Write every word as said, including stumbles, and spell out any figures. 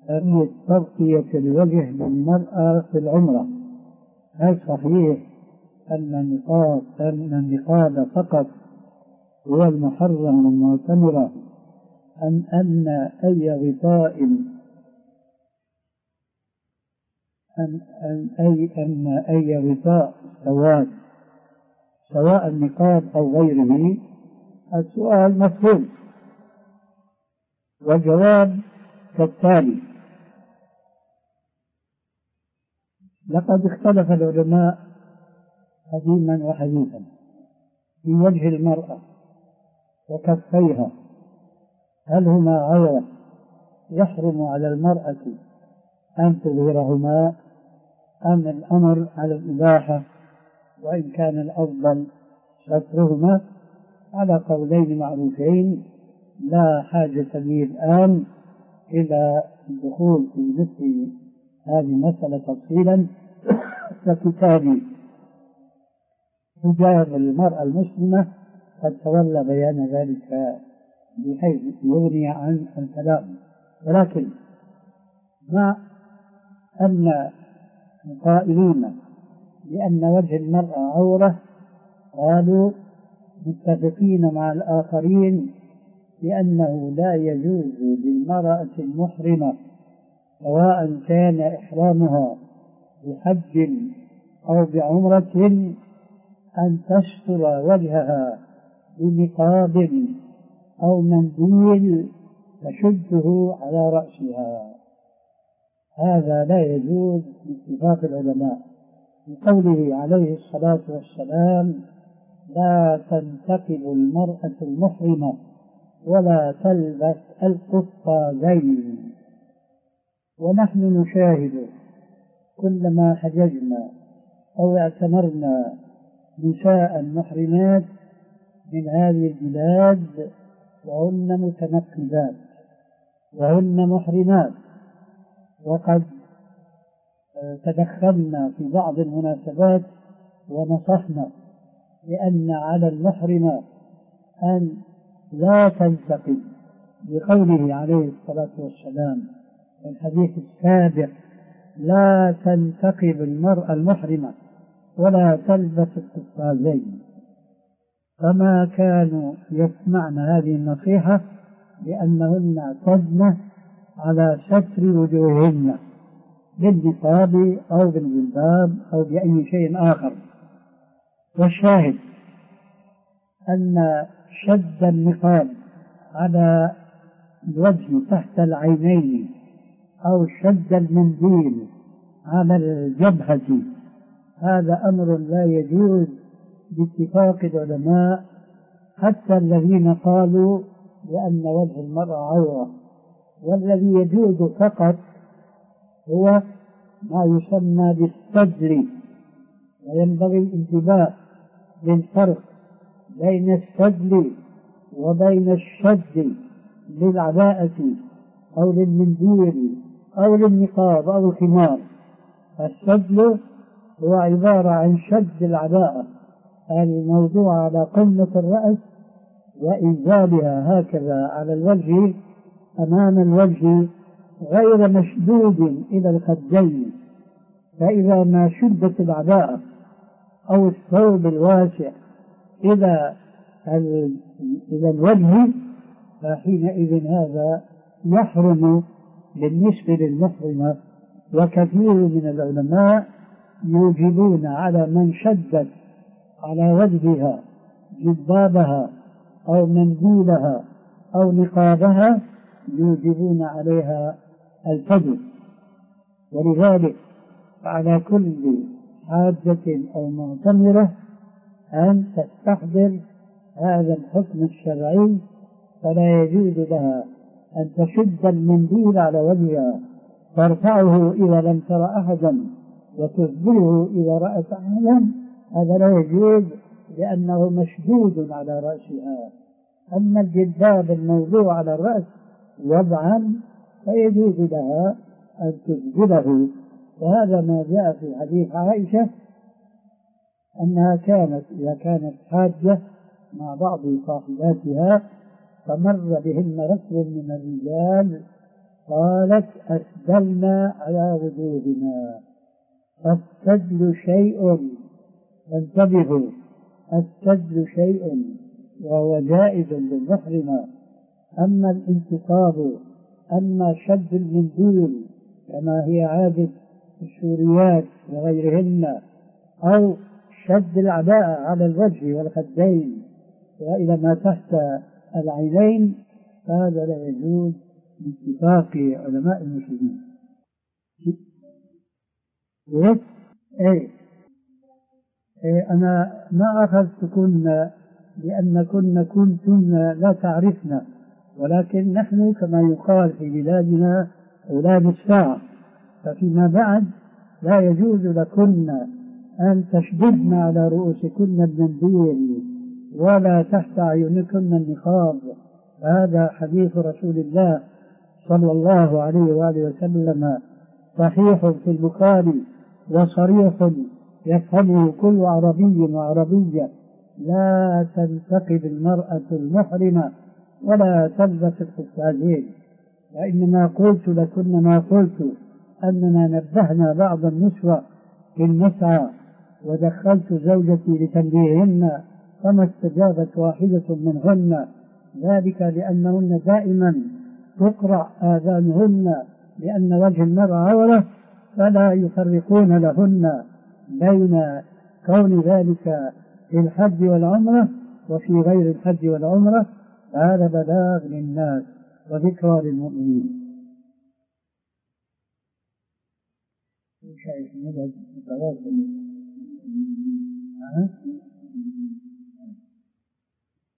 أهمية تغطية الوجه للمرأة في العمرة. هل صحيح أن النقاب أن النقاب فقط هو المحرم للمعتمرة، أم أن أي غطاء أن أن أي أن أي غطاء سواد سواء النقاب أو غيره؟ السؤال مفهوم، والجواب كالتالي: لقد اختلف العلماء قديما وحديثا في وجه المرأة وكفيها، هل هما عورة يحرم على المرأة أن تظهرهما، أم الأمر على الإباحة وإن كان الأفضل سترهما؟ على قولين معروفين، لا حاجة لي الآن إلى الدخول في مثل هذه المسألة تفصيلا، فكتابي حجاب المرأة المسلمة قد تولى بيان ذلك بحيث يغني عن الكلام. ولكن مع أن القائلين بأن وجه المرأة عورة قالوا متفقين مع الآخرين بأنه لا يجوز للمرأة المحرمة سواء كان إحرامها بحج أو بعمرة أن تستر وجهها بنقاب أو منديل تشده على رأسها. هذا لا يجوز باتفاق العلماء، بقوله عليه الصلاة والسلام: لا تنتقب المرأة المحرمة ولا تلبس القفازين. ونحن نشاهد كلما حججنا أو اعتمرنا نساء محرمات من هذه البلاد وهن متنقبات وهن محرمات، وقد تدخلنا في بعض المناسبات ونصحنا لأن على المحرمة أن لا تنتقب، بقوله عليه الصلاة والسلام في الحديث السابق: لا تنتقب المرأة المحرمة ولا تلبس القفازين. فما كانوا يسمعن هذه النصيحة لأنهن اعتدن على ستر وجوههن بالنقاب أو بالجلباب أو بأي شيء آخر. والشاهد أن شد النقاب على الوجه تحت العينين أو شد المنديل على الجبهة هذا أمر لا يجوز باتفاق العلماء، حتى الذين قالوا بأن وجه المرأة عورة. والذي يجوز فقط هو ما يسمى بالسدل، وينبغي الانتباه للفرق بين السدل وبين الشد للعباءة أو للمنديل أو للنقاب أو الخمار. السدل هو عبارة عن شد العباءة الموضوعة على قمة الرأس وإنزالها هكذا على الوجه أمام الوجه غير مشدود إلى الخدين. فإذا ما شدت العباءة أو الثوب الواسع إلى إلى الوجه فحينئذ هذا يحرم بالنسبة للمحرمة. وكثير من العلماء يوجبون على من شدت على وجهها جبابها أو منديلها أو نقابها يوجبون عليها الفدية. ولذلك على كل حاجة أو معتمرة أن تستحضر هذا الحكم الشرعي، فلا يجوز لها أن تشد المنديل على وجهها ترفعه إذا لم تر أحدا وتسبله إذا رأت أحدا، هذا لا يجوز لأنه مشدود على رأسها. أما الجلباب الموضوع على الرأس وضعا فيجوز لها أن تسبله. وهذا ما جاء في حديث عائشة أنها كانت إذا كانت حاجة مع بعض صاحباتها فمر بهن ركب من الرجال قالت أسدلنا على وجوهنا. السدل شيء، فانتبهوا، السدل شيء وهو جائز للمحرمة. أما الانتقاب، أما شد المنديل كما هي عادة السوريات وغيرهن، أو شد العباءة على الوجه والخدين وإلى ما تحت العينين، هذا لا يجوز باتفاق علماء المسلمين. إيه؟ إيه؟ إيه؟ أنا ما أخذتكن لأنكن كنتن لا تعرفن، ولكن نحن كما يقال في بلادنا أولاد الساعة، ففيما بعد لا يجوز لكن أن تشددن على رؤوسكن المنديل ولا تحت أعينكن النقاب. هذا حديث رسول الله صلى الله عليه وآله وسلم صحيح في البخاري وصريح يفهمه كل عربي وعربية. لا تنتقب المرأة المحرمة ولا تلبس القفازين. وإنما قلت لكن ما قلت أننا نبهنا بعض النسوة في المسعى ودخلت زوجتي لتنبيههن فما استجابت واحدة منهن، ذلك لأنهن دائما تقرع آذانهن لأن وجه المرأة عورة، فلا يفرقون لهن بين كون ذلك في الحج والعمرة وفي غير الحج والعمرة. هذا بلاغ للناس وذكرى للمؤمنين. شايف مدد متواصل.